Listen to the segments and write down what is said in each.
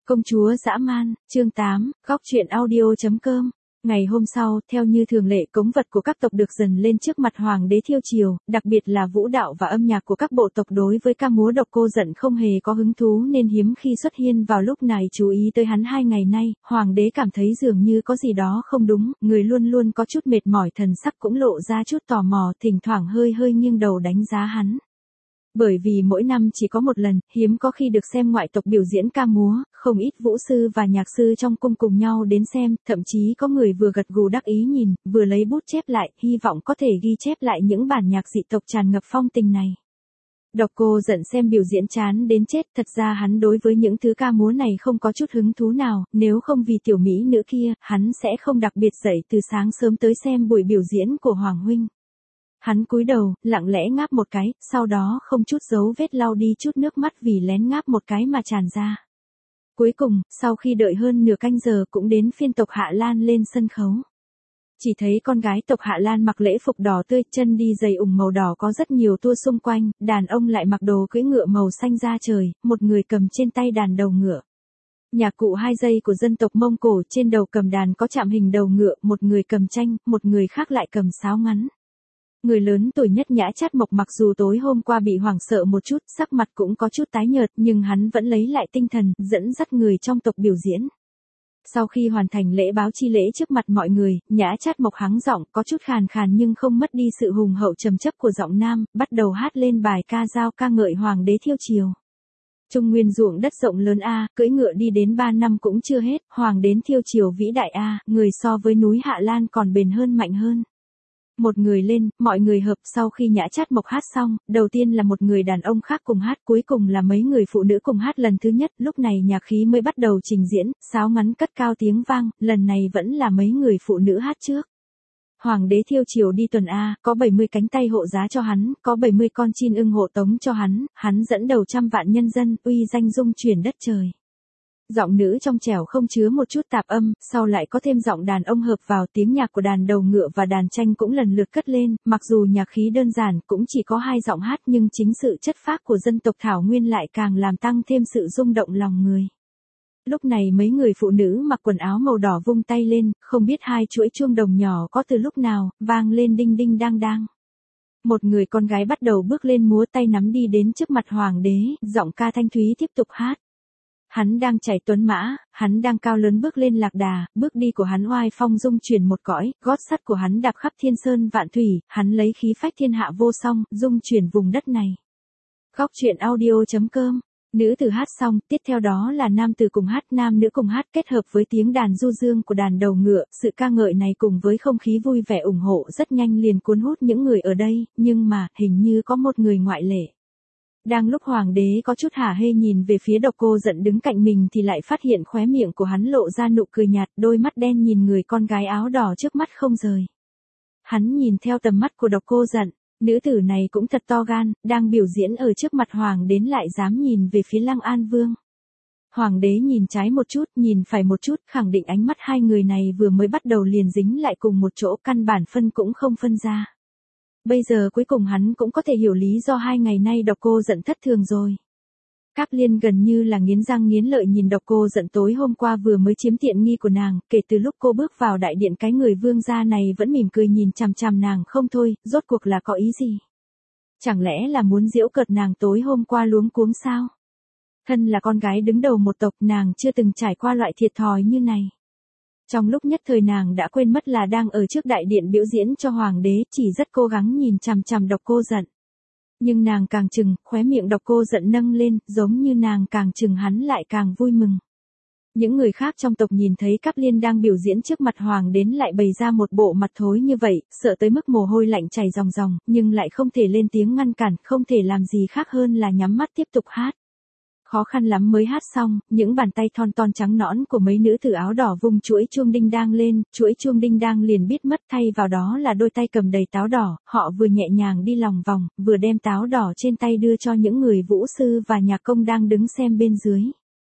Công chúa dã man, chương 8, góc truyện audio.com. Ngày hôm sau, theo như thường lệ cống vật của các tộc được dần lên trước mặt hoàng đế Thiêu Triều, đặc biệt là vũ đạo và âm nhạc của các bộ tộc đối với ca múa Độc Cô Giận không hề có hứng thú nên hiếm khi xuất hiện vào lúc này chú ý tới hắn 2 ngày nay, hoàng đế cảm thấy dường như có gì đó không đúng, người luôn luôn có chút mệt mỏi thần sắc cũng lộ ra chút tò mò, thỉnh thoảng hơi nghiêng đầu đánh giá hắn. Bởi vì mỗi năm chỉ có một lần, hiếm có khi được xem ngoại tộc biểu diễn ca múa, không ít vũ sư và nhạc sư trong cung cùng nhau đến xem, thậm chí có người vừa gật gù đắc ý nhìn, vừa lấy bút chép lại, hy vọng có thể ghi chép lại những bản nhạc dị tộc tràn ngập phong tình này. Độc Cô Giận xem biểu diễn chán đến chết, thật ra hắn đối với những thứ ca múa này không có chút hứng thú nào, nếu không vì tiểu mỹ nữ kia, hắn sẽ không đặc biệt dậy từ sáng sớm tới xem buổi biểu diễn của Hoàng huynh. Hắn cúi đầu, lặng lẽ ngáp một cái, sau đó không chút dấu vết lau đi chút nước mắt vì lén ngáp một cái mà tràn ra. Cuối cùng, sau khi đợi hơn nửa canh giờ cũng đến phiên tộc Hạ Lan lên sân khấu. Chỉ thấy con gái tộc Hạ Lan mặc lễ phục đỏ tươi, chân đi giày ủng màu đỏ có rất nhiều tua xung quanh, đàn ông lại mặc đồ cưỡi ngựa màu xanh da trời, một người cầm trên tay đàn đầu ngựa. Nhạc cụ 2 dây của dân tộc Mông Cổ trên đầu cầm đàn có chạm hình đầu ngựa, một người cầm tranh, một người khác lại cầm sáo ngắn. Người lớn tuổi nhất Nhã Chát Mộc mặc dù tối hôm qua bị hoảng sợ một chút, sắc mặt cũng có chút tái nhợt nhưng hắn vẫn lấy lại tinh thần, dẫn dắt người trong tộc biểu diễn. Sau khi hoàn thành lễ báo chi lễ trước mặt mọi người, Nhã Chát Mộc hắng giọng, có chút khàn khàn nhưng không mất đi sự hùng hậu trầm chấp của giọng nam, bắt đầu hát lên bài ca dao ca ngợi hoàng đế Thiêu Triều. Trung nguyên ruộng đất rộng lớn a, cưỡi ngựa đi đến 3 năm cũng chưa hết, hoàng đến Thiêu Triều vĩ đại a, người so với núi Hạ Lan còn bền hơn mạnh hơn. Một người lên, mọi người hợp, sau khi Nhã Chát Mộc hát xong, đầu tiên là một người đàn ông khác cùng hát, cuối cùng là mấy người phụ nữ cùng hát lần thứ nhất, lúc này nhạc khí mới bắt đầu trình diễn, sáo ngắn cất cao tiếng vang, lần này vẫn là mấy người phụ nữ hát trước. Hoàng đế Thiêu Triều đi tuần A, có 70 cánh tay hộ giá cho hắn, có 70 con chim ưng hộ tống cho hắn dẫn đầu trăm vạn nhân dân, uy danh dung chuyển đất trời. Giọng nữ trong trẻo không chứa một chút tạp âm, sau lại có thêm giọng đàn ông hợp vào, tiếng nhạc của đàn đầu ngựa và đàn tranh cũng lần lượt cất lên, mặc dù nhạc khí đơn giản cũng chỉ có 2 giọng hát nhưng chính sự chất phác của dân tộc Thảo Nguyên lại càng làm tăng thêm sự rung động lòng người. Lúc này mấy người phụ nữ mặc quần áo màu đỏ vung tay lên, không biết 2 chuỗi chuông đồng nhỏ có từ lúc nào, vang lên đinh đinh đang đang. Một người con gái bắt đầu bước lên múa tay nắm đi đến trước mặt hoàng đế, giọng ca thanh thúy tiếp tục hát. Hắn đang chạy tuấn mã, hắn đang cao lớn bước lên lạc đà, bước đi của hắn oai phong dung chuyển một cõi, gót sắt của hắn đạp khắp thiên sơn vạn thủy, hắn lấy khí phách thiên hạ vô song, dung chuyển vùng đất này. Góc truyện audio.com. Nữ tử hát xong, tiếp theo đó là nam tử cùng hát, nam nữ cùng hát kết hợp với tiếng đàn du dương của đàn đầu ngựa, sự ca ngợi này cùng với không khí vui vẻ ủng hộ rất nhanh liền cuốn hút những người ở đây, nhưng mà, hình như có một người ngoại lệ. Đang lúc hoàng đế có chút hả hê nhìn về phía Độc Cô Giận đứng cạnh mình thì lại phát hiện khóe miệng của hắn lộ ra nụ cười nhạt, đôi mắt đen nhìn người con gái áo đỏ trước mắt không rời. Hắn nhìn theo tầm mắt của Độc Cô Giận, nữ tử này cũng thật to gan, đang biểu diễn ở trước mặt hoàng đến lại dám nhìn về phía Lăng An Vương. Hoàng đế nhìn trái một chút, nhìn phải một chút, khẳng định ánh mắt 2 người này vừa mới bắt đầu liền dính lại cùng một chỗ, căn bản phân cũng không phân ra. Bây giờ cuối cùng hắn cũng có thể hiểu lý do 2 ngày nay Độc Cô Giận thất thường rồi. Cáp Liên gần như là nghiến răng nghiến lợi nhìn Độc Cô Giận tối hôm qua vừa mới chiếm tiện nghi của nàng, kể từ lúc cô bước vào đại điện cái người vương gia này vẫn mỉm cười nhìn chằm chằm nàng không thôi, rốt cuộc là có ý gì? Chẳng lẽ là muốn giễu cợt nàng tối hôm qua luống cuống sao? Thân là con gái đứng đầu một tộc nàng chưa từng trải qua loại thiệt thòi như này. Trong lúc nhất thời nàng đã quên mất là đang ở trước đại điện biểu diễn cho hoàng đế, chỉ rất cố gắng nhìn chằm chằm Độc Cô Giận. Nhưng nàng càng chừng, khóe miệng Độc Cô Giận nâng lên, giống như nàng càng chừng hắn lại càng vui mừng. Những người khác trong tộc nhìn thấy Cáp Liên đang biểu diễn trước mặt hoàng đến lại bày ra một bộ mặt thối như vậy, sợ tới mức mồ hôi lạnh chảy ròng ròng, nhưng lại không thể lên tiếng ngăn cản, không thể làm gì khác hơn là nhắm mắt tiếp tục hát. Khó khăn lắm mới hát xong, những bàn tay thon thon trắng nõn của mấy nữ tử áo đỏ vung chuỗi chuông đinh đang lên, chuỗi chuông đinh đang liền biết mất, thay vào đó là đôi tay cầm đầy táo đỏ, họ vừa nhẹ nhàng đi lòng vòng, vừa đem táo đỏ trên tay đưa cho những người vũ sư và nhạc công đang đứng xem bên dưới.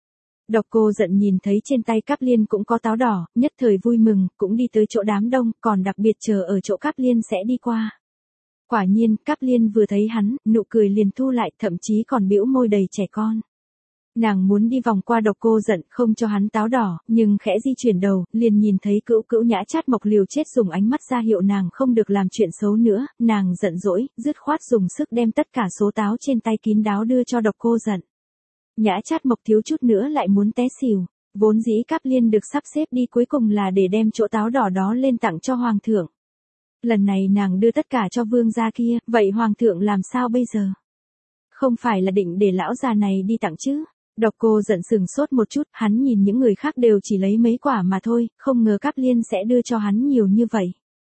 Độc Cô Giận nhìn thấy trên tay Cáp Liên cũng có táo đỏ, nhất thời vui mừng, cũng đi tới chỗ đám đông, còn đặc biệt chờ ở chỗ Cáp Liên sẽ đi qua. Quả nhiên, Cáp Liên vừa thấy hắn, nụ cười liền thu lại, thậm chí còn bĩu môi đầy trẻ con. Nàng muốn đi vòng qua Độc Cô Giận không cho hắn táo đỏ, nhưng khẽ di chuyển đầu, liền nhìn thấy Cữu Cữu Nhã Chát Mộc liều chết dùng ánh mắt ra hiệu nàng không được làm chuyện xấu nữa, nàng giận dỗi, dứt khoát dùng sức đem tất cả số táo trên tay kín đáo đưa cho Độc Cô Giận. Nhã Chát Mộc thiếu chút nữa lại muốn té xỉu, vốn dĩ Cáp Liên được sắp xếp đi cuối cùng là để đem chỗ táo đỏ đó lên tặng cho hoàng thượng. Lần này nàng đưa tất cả cho vương gia kia, vậy hoàng thượng làm sao bây giờ? Không phải là định để lão già này đi tặng chứ? Độc Cô Giận sừng sốt một chút, hắn nhìn những người khác đều chỉ lấy mấy quả mà thôi, không ngờ Cáp Liên sẽ đưa cho hắn nhiều như vậy.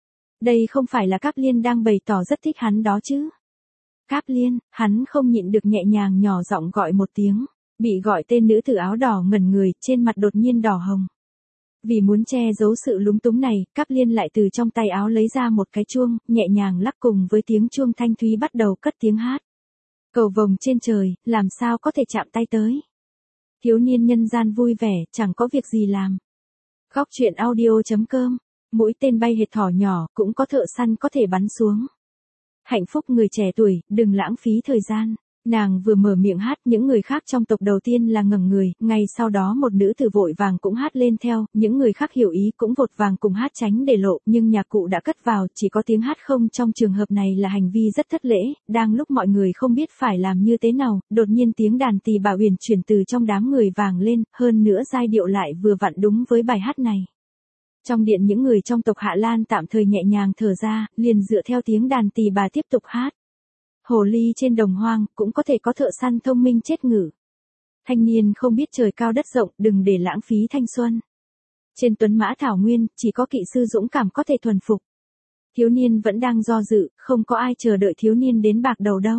Đây không phải là Cáp Liên đang bày tỏ rất thích hắn đó chứ? Cáp Liên, hắn không nhịn được nhẹ nhàng nhỏ giọng gọi một tiếng, bị gọi tên nữ tử áo đỏ ngẩn người, trên mặt đột nhiên đỏ hồng. Vì muốn che giấu sự lúng túng này, Cáp Liên lại từ trong tay áo lấy ra một cái chuông, nhẹ nhàng lắc cùng với tiếng chuông thanh thúy bắt đầu cất tiếng hát. Cầu vồng trên trời, làm sao có thể chạm tay tới. Thiếu niên nhân gian vui vẻ, chẳng có việc gì làm. Góc truyện audio.com, mũi tên bay hệt thỏ nhỏ, cũng có thợ săn có thể bắn xuống. Hạnh phúc người trẻ tuổi, đừng lãng phí thời gian. Nàng vừa mở miệng hát, những người khác trong tộc đầu tiên là ngẩng người, ngay sau đó một nữ tử vội vàng cũng hát lên theo, những người khác hiểu ý cũng vội vàng cùng hát tránh để lộ, nhưng nhạc cụ đã cất vào, chỉ có tiếng hát không, trong trường hợp này là hành vi rất thất lễ, đang lúc mọi người không biết phải làm như thế nào, đột nhiên tiếng đàn tỳ bà uyển chuyển từ trong đám người vang lên, hơn nữa giai điệu lại vừa vặn đúng với bài hát này. Trong điện những người trong tộc Hạ Lan tạm thời nhẹ nhàng thở ra, liền dựa theo tiếng đàn tỳ bà tiếp tục hát. Hồ ly trên đồng hoang, cũng có thể có thợ săn thông minh chết ngử. Thanh niên không biết trời cao đất rộng, đừng để lãng phí thanh xuân. Trên tuấn mã thảo nguyên, chỉ có kỵ sư dũng cảm có thể thuần phục. Thiếu niên vẫn đang do dự, không có ai chờ đợi thiếu niên đến bạc đầu đâu.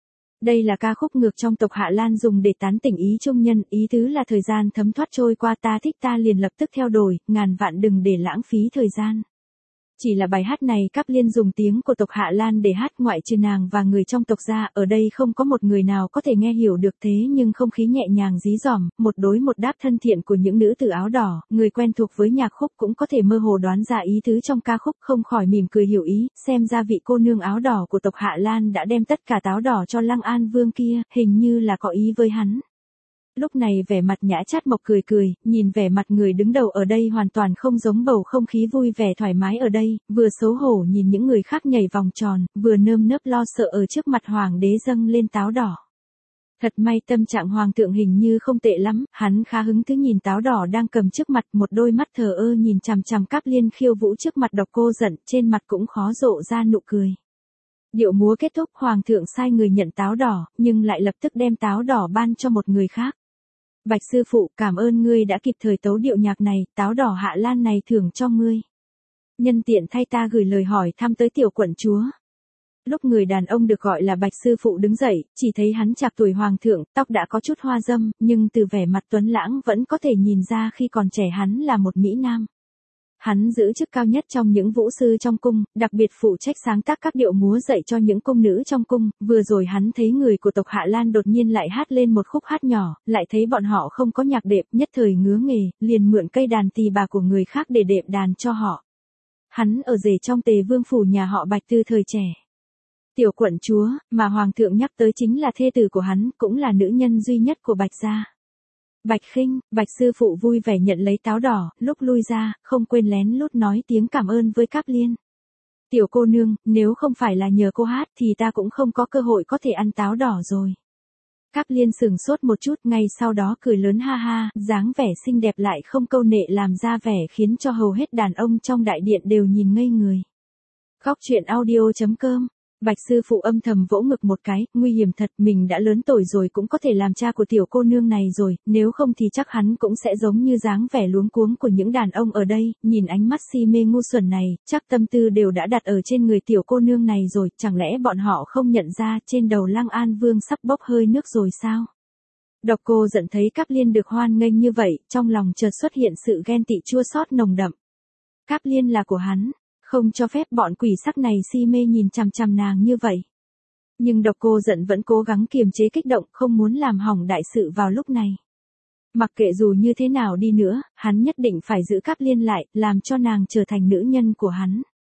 Đây là ca khúc ngược trong tộc Hạ Lan dùng để tán tỉnh ý trung nhân, ý tứ là thời gian thấm thoát trôi qua ta thích ta liền lập tức theo đuổi, ngàn vạn đừng để lãng phí thời gian. Chỉ là bài hát này Cáp Liên dùng tiếng của tộc Hạ Lan để hát, ngoại trừ nàng và người trong tộc ra, ở đây không có một người nào có thể nghe hiểu được, thế nhưng không khí nhẹ nhàng dí dỏm, một đối một đáp thân thiện của những nữ tử áo đỏ, người quen thuộc với nhạc khúc cũng có thể mơ hồ đoán ra ý tứ trong ca khúc, không khỏi mỉm cười hiểu ý, xem ra vị cô nương áo đỏ của tộc Hạ Lan đã đem tất cả táo đỏ cho Lăng An Vương kia, hình như là có ý với hắn. Lúc này vẻ mặt Nhã Chát Mộc cười cười, nhìn vẻ mặt người đứng đầu ở đây hoàn toàn không giống bầu không khí vui vẻ thoải mái ở đây, vừa xấu hổ nhìn những người khác nhảy vòng tròn, vừa nơm nớp lo sợ ở trước mặt hoàng đế dâng lên táo đỏ. Thật may tâm trạng hoàng thượng hình như không tệ lắm, hắn khá hứng thú nhìn táo đỏ đang cầm trước mặt, một đôi mắt thờ ơ nhìn chằm chằm Cáp Liên khiêu vũ trước mặt Độc Cô Giận, trên mặt cũng khó rộ ra nụ cười. Điệu múa kết thúc, hoàng thượng sai người nhận táo đỏ, nhưng lại lập tức đem táo đỏ ban cho một người khác. Bạch sư phụ, cảm ơn ngươi đã kịp thời tấu điệu nhạc này, táo đỏ Hạ Lan này thưởng cho ngươi. Nhân tiện thay ta gửi lời hỏi thăm tới tiểu quận chúa. Lúc người đàn ông được gọi là Bạch sư phụ đứng dậy, chỉ thấy hắn chạc tuổi hoàng thượng, tóc đã có chút hoa râm, nhưng từ vẻ mặt tuấn lãng vẫn có thể nhìn ra khi còn trẻ hắn là một mỹ nam. Hắn giữ chức cao nhất trong những vũ sư trong cung, đặc biệt phụ trách sáng tác các điệu múa dạy cho những cung nữ trong cung, vừa rồi hắn thấy người của tộc Hạ Lan đột nhiên lại hát lên một khúc hát nhỏ, lại thấy bọn họ không có nhạc đệm, nhất thời ngứa nghề, liền mượn cây đàn tỳ bà của người khác để đệm đàn cho họ. Hắn ở rể trong Tề Vương phủ nhà họ Bạch từ thời trẻ. Tiểu quận chúa, mà hoàng thượng nhắc tới chính là thê tử của hắn, cũng là nữ nhân duy nhất của Bạch gia. Bạch Khinh, Bạch sư phụ vui vẻ nhận lấy táo đỏ, lúc lui ra, không quên lén lút nói tiếng cảm ơn với Cáp Liên. Tiểu cô nương, nếu không phải là nhờ cô hát thì ta cũng không có cơ hội có thể ăn táo đỏ rồi. Cáp Liên sừng sốt một chút, ngay sau đó cười lớn ha ha, dáng vẻ xinh đẹp lại không câu nệ làm ra vẻ khiến cho hầu hết đàn ông trong đại điện đều nhìn ngây người. Góc truyện audio.com. Bạch sư phụ âm thầm vỗ ngực một cái, nguy hiểm thật, mình đã lớn tuổi rồi cũng có thể làm cha của tiểu cô nương này rồi, nếu không thì chắc hắn cũng sẽ giống như dáng vẻ luống cuống của những đàn ông ở đây, nhìn ánh mắt si mê ngu xuẩn này, chắc tâm tư đều đã đặt ở trên người tiểu cô nương này rồi, chẳng lẽ bọn họ không nhận ra trên đầu Lăng An Vương sắp bốc hơi nước rồi sao? Độc Cô Giận thấy Cáp Liên được hoan nghênh như vậy, trong lòng chợt xuất hiện sự ghen tị chua xót nồng đậm. Cáp Liên là của hắn. Không cho phép bọn quỷ sắc này si mê nhìn chằm chằm nàng như vậy. Nhưng Độc Cô Giận vẫn cố gắng kiềm chế kích động, không muốn làm hỏng đại sự vào lúc này. Mặc kệ dù như thế nào đi nữa, hắn nhất định phải giữ Cáp Liên lại, làm cho nàng trở thành nữ nhân của hắn.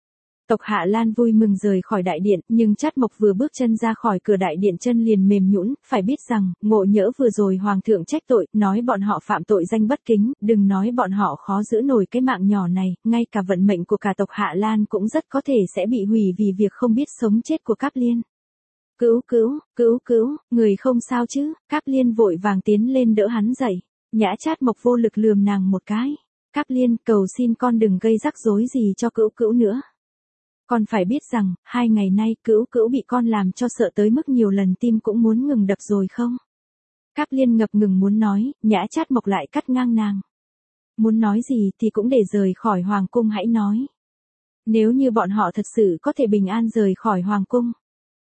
Tộc Hạ Lan vui mừng rời khỏi đại điện, nhưng Trát Mộc vừa bước chân ra khỏi cửa đại điện chân liền mềm nhũn, phải biết rằng, ngộ nhỡ vừa rồi hoàng thượng trách tội, nói bọn họ phạm tội danh bất kính, đừng nói bọn họ khó giữ nổi cái mạng nhỏ này, ngay cả vận mệnh của cả tộc Hạ Lan cũng rất có thể sẽ bị hủy vì việc không biết sống chết của Cáp Liên. Cứu, người không sao chứ? Cáp Liên vội vàng tiến lên đỡ hắn dậy. Nhã Trát Mộc vô lực lườm nàng một cái. Cáp Liên, cầu xin con đừng gây rắc rối gì cho Cữu nữa. Con phải biết rằng, 2 ngày nay Cữu bị con làm cho sợ tới mức nhiều lần tim cũng muốn ngừng đập rồi không? Cáp Liên ngập ngừng muốn nói, Nhã Trát Mộc lại cắt ngang nàng. Muốn nói gì thì cũng để rời khỏi hoàng cung hãy nói. Nếu như bọn họ thật sự có thể bình an rời khỏi hoàng cung.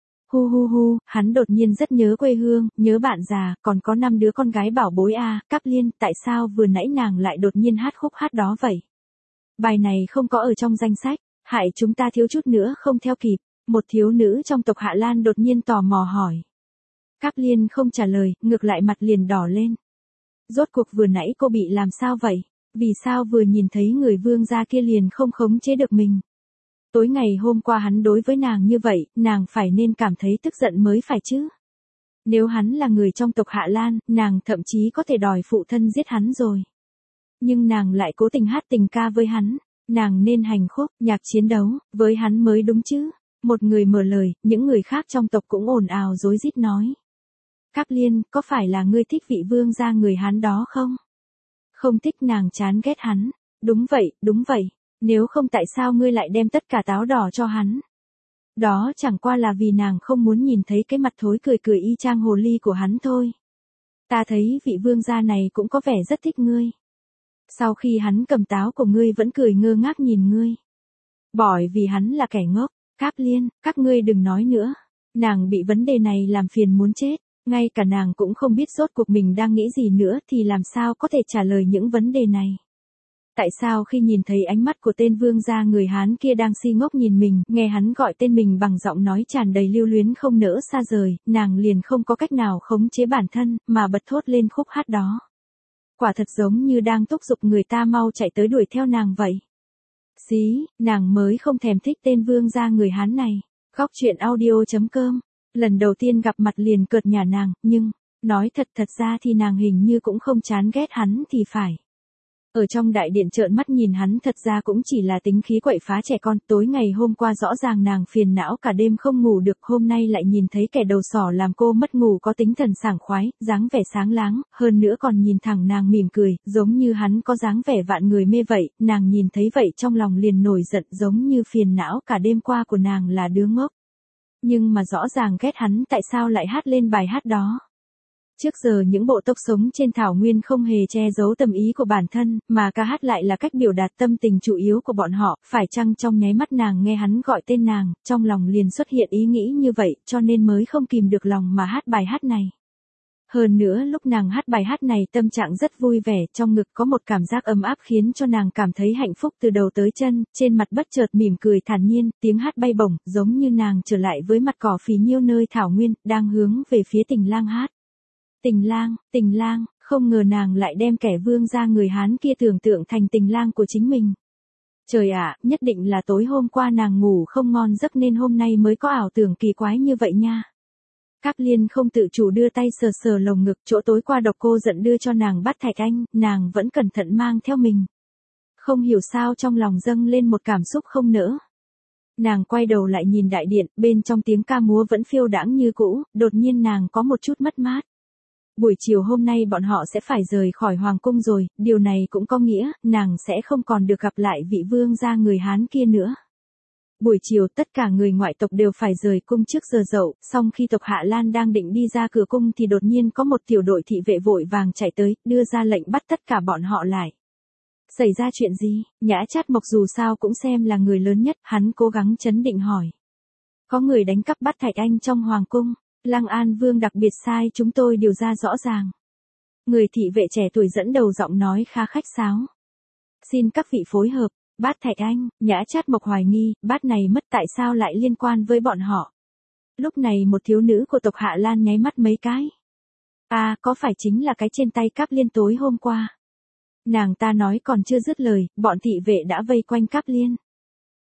Hu, hắn đột nhiên rất nhớ quê hương, nhớ bạn già, còn có 5 đứa con gái bảo bối à, Cáp Liên, tại sao vừa nãy nàng lại đột nhiên hát khúc hát đó vậy? Bài này không có ở trong danh sách, hại chúng ta thiếu chút nữa không theo kịp, một thiếu nữ trong tộc Hạ Lan đột nhiên tò mò hỏi. Cáp Liên không trả lời, ngược lại mặt liền đỏ lên. Rốt cuộc vừa nãy cô bị làm sao vậy? Vì sao vừa nhìn thấy người vương gia kia liền không khống chế được mình? Tối ngày hôm qua hắn đối với nàng như vậy, nàng phải nên cảm thấy tức giận mới phải chứ. Nếu hắn là người trong tộc Hạ Lan, nàng thậm chí có thể đòi phụ thân giết hắn rồi. Nhưng nàng lại cố tình hát tình ca với hắn, nàng nên hành khúc, nhạc chiến đấu, với hắn mới đúng chứ. Một người mở lời, những người khác trong tộc cũng ồn ào rối rít nói. Cáp Liên, có phải là ngươi thích vị vương gia người Hán đó không? Không thích, nàng chán ghét hắn. Đúng vậy. Nếu không tại sao ngươi lại đem tất cả táo đỏ cho hắn? Đó chẳng qua là vì nàng không muốn nhìn thấy cái mặt thối cười y chang hồ ly của hắn thôi. Ta thấy vị vương gia này cũng có vẻ rất thích ngươi. Sau khi hắn cầm táo của ngươi vẫn cười ngơ ngác nhìn ngươi. Bởi vì hắn là kẻ ngốc. Cáp Liên, các ngươi đừng nói nữa. Nàng bị vấn đề này làm phiền muốn chết. Ngay cả nàng cũng không biết rốt cuộc mình đang nghĩ gì nữa thì làm sao có thể trả lời những vấn đề này. Tại sao khi nhìn thấy ánh mắt của tên vương gia người Hán kia đang si ngốc nhìn mình, nghe hắn gọi tên mình bằng giọng nói tràn đầy lưu luyến không nỡ xa rời, nàng liền không có cách nào khống chế bản thân, mà bật thốt lên khúc hát đó. Quả thật giống như đang thúc giục người ta mau chạy tới đuổi theo nàng vậy. Xí, nàng mới không thèm thích tên vương gia người Hán này. Góc truyện audio.com. Lần đầu tiên gặp mặt liền cợt nhả nàng, nhưng, nói thật ra thì nàng hình như cũng không chán ghét hắn thì phải. Ở trong đại điện trợn mắt nhìn hắn thật ra cũng chỉ là tính khí quậy phá trẻ con, tối ngày hôm qua rõ ràng nàng phiền não cả đêm không ngủ được, hôm nay lại nhìn thấy kẻ đầu sỏ làm cô mất ngủ có tinh thần sảng khoái, dáng vẻ sáng láng, hơn nữa còn nhìn thẳng nàng mỉm cười, giống như hắn có dáng vẻ vạn người mê vậy, nàng nhìn thấy vậy trong lòng liền nổi giận giống như phiền não cả đêm qua của nàng là đứa ngốc. Nhưng mà rõ ràng ghét hắn tại sao lại hát lên bài hát đó. Trước giờ những bộ tộc sống trên thảo nguyên không hề che giấu tâm ý của bản thân, mà ca hát lại là cách biểu đạt tâm tình chủ yếu của bọn họ, phải chăng trong nháy mắt nàng nghe hắn gọi tên nàng, trong lòng liền xuất hiện ý nghĩ như vậy, cho nên mới không kìm được lòng mà hát bài hát này. Hơn nữa lúc nàng hát bài hát này tâm trạng rất vui vẻ, trong ngực có một cảm giác ấm áp khiến cho nàng cảm thấy hạnh phúc từ đầu tới chân, trên mặt bất chợt mỉm cười thản nhiên, tiếng hát bay bổng, giống như nàng trở lại với mặt cỏ phì nhiêu nơi thảo nguyên, đang hướng về phía Tình Lang hát. Tình lang, không ngờ nàng lại đem kẻ vương gia người Hán kia tưởng tượng thành tình lang của chính mình. Trời ạ, nhất định là tối hôm qua nàng ngủ không ngon giấc nên hôm nay mới có ảo tưởng kỳ quái như vậy nha. Cáp Liên không tự chủ đưa tay sờ lồng ngực, chỗ tối qua độc cô giận đưa cho nàng Bát Thạch Anh, nàng vẫn cẩn thận mang theo mình. Không hiểu sao trong lòng dâng lên một cảm xúc không nỡ. Nàng quay đầu lại nhìn đại điện, bên trong tiếng ca múa vẫn phiêu đãng như cũ, đột nhiên nàng có một chút mất mát. Buổi chiều hôm nay bọn họ sẽ phải rời khỏi hoàng cung rồi, điều này cũng có nghĩa, nàng sẽ không còn được gặp lại vị vương gia người Hán kia nữa. Buổi chiều tất cả người ngoại tộc đều phải rời cung trước giờ dậu, song khi tộc Hạ Lan đang định đi ra cửa cung thì đột nhiên có một tiểu đội thị vệ vội vàng chạy tới, đưa ra lệnh bắt tất cả bọn họ lại. Xảy ra chuyện gì? Nhã Trát Mộc dù sao cũng xem là người lớn nhất, hắn cố gắng trấn định hỏi. Có người đánh cắp Bát Thạch Anh trong hoàng cung. Lăng An Vương đặc biệt sai chúng tôi điều ra rõ ràng. Người thị vệ trẻ tuổi dẫn đầu giọng nói khá khách sáo. Xin các vị phối hợp, Bát Thạch Anh, Nhã Trát Mộc hoài nghi, bát này mất tại sao lại liên quan với bọn họ. Lúc này một thiếu nữ của tộc Hạ Lan nháy mắt mấy cái. À, có phải chính là cái trên tay Cáp Liên tối hôm qua. Nàng ta nói còn chưa dứt lời, bọn thị vệ đã vây quanh Cáp Liên.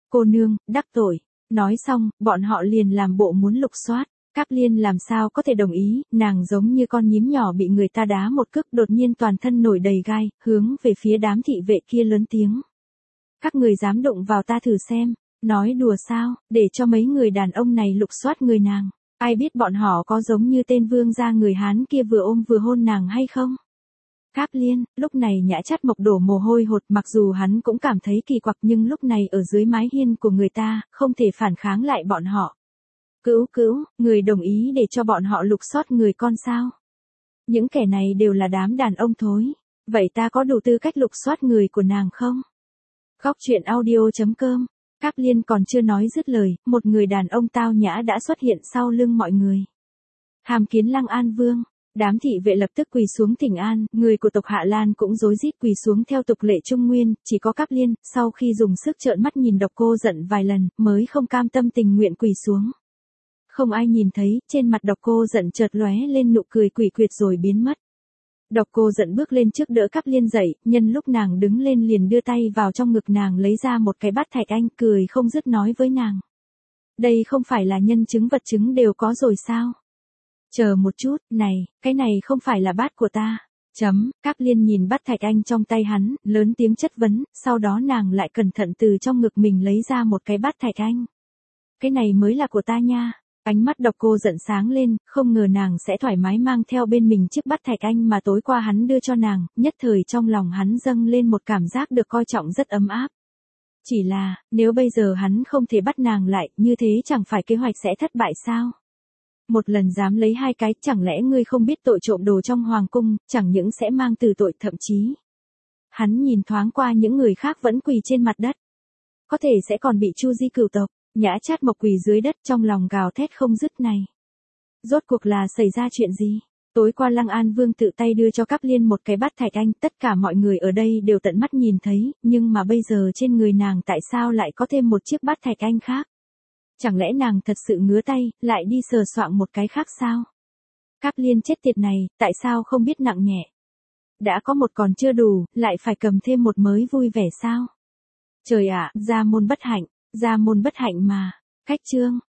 Cô nương, đắc tội. Nói xong, bọn họ liền làm bộ muốn lục soát. Cáp Liên làm sao có thể đồng ý, nàng giống như con nhím nhỏ bị người ta đá một cước, đột nhiên toàn thân nổi đầy gai, hướng về phía đám thị vệ kia lớn tiếng. Các người dám đụng vào ta thử xem, nói đùa sao, để cho mấy người đàn ông này lục soát người nàng. Ai biết bọn họ có giống như tên vương gia người Hán kia vừa ôm vừa hôn nàng hay không? Cáp Liên, lúc này Nhã Chát Mộc đổ mồ hôi hột, mặc dù hắn cũng cảm thấy kỳ quặc nhưng lúc này ở dưới mái hiên của người ta, không thể phản kháng lại bọn họ. Cữu cữu, người đồng ý để cho bọn họ lục soát người con sao? Những kẻ này đều là đám đàn ông thối. Vậy ta có đủ tư cách lục soát người của nàng không? Góc truyện audio.com. Cáp Liên còn chưa nói dứt lời, một người đàn ông tao nhã đã xuất hiện sau lưng mọi người. Hàm kiến Lăng An Vương. Đám thị vệ lập tức quỳ xuống thỉnh an, người của tộc Hạ Lan cũng rối rít quỳ xuống theo tục lệ Trung Nguyên, chỉ có Cáp Liên, sau khi dùng sức trợn mắt nhìn Độc Cô Giận vài lần, mới không cam tâm tình nguyện quỳ xuống. Không ai nhìn thấy, trên mặt Độc Cô Giận chợt lóe lên nụ cười quỷ quyệt rồi biến mất. Độc Cô Giận bước lên trước đỡ Cáp Liên dậy, nhân lúc nàng đứng lên liền đưa tay vào trong ngực nàng lấy ra một cái bát thạch anh, cười không dứt nói với nàng. Đây không phải là nhân chứng vật chứng đều có rồi sao? Chờ một chút, này, cái này không phải là bát của ta. Cáp Liên nhìn bát thạch anh trong tay hắn, lớn tiếng chất vấn, sau đó nàng lại cẩn thận từ trong ngực mình lấy ra một cái bát thạch anh. Cái này mới là của ta nha. Ánh mắt Độc Cô Giận sáng lên, không ngờ nàng sẽ thoải mái mang theo bên mình chiếc bát thạch anh mà tối qua hắn đưa cho nàng, nhất thời trong lòng hắn dâng lên một cảm giác được coi trọng rất ấm áp. Chỉ là, nếu bây giờ hắn không thể bắt nàng lại, như thế chẳng phải kế hoạch sẽ thất bại sao? Một lần dám lấy hai cái, chẳng lẽ ngươi không biết tội trộm đồ trong hoàng cung, chẳng những sẽ mang từ tội, thậm chí. Hắn nhìn thoáng qua những người khác vẫn quỳ trên mặt đất. Có thể sẽ còn bị Chu Di cửu tộc. Nhã Chát Mộc quỳ dưới đất trong lòng gào thét không dứt này. Rốt cuộc là xảy ra chuyện gì? Tối qua Lăng An Vương tự tay đưa cho Cáp Liên một cái bát thạch anh, tất cả mọi người ở đây đều tận mắt nhìn thấy, nhưng mà bây giờ trên người nàng tại sao lại có thêm một chiếc bát thạch anh khác? Chẳng lẽ nàng thật sự ngứa tay, lại đi sờ soạng một cái khác sao? Cáp Liên chết tiệt này, tại sao không biết nặng nhẹ? Đã có một còn chưa đủ, lại phải cầm thêm một mới vui vẻ sao? Trời ạ, gia môn bất hạnh mà. Cách chương.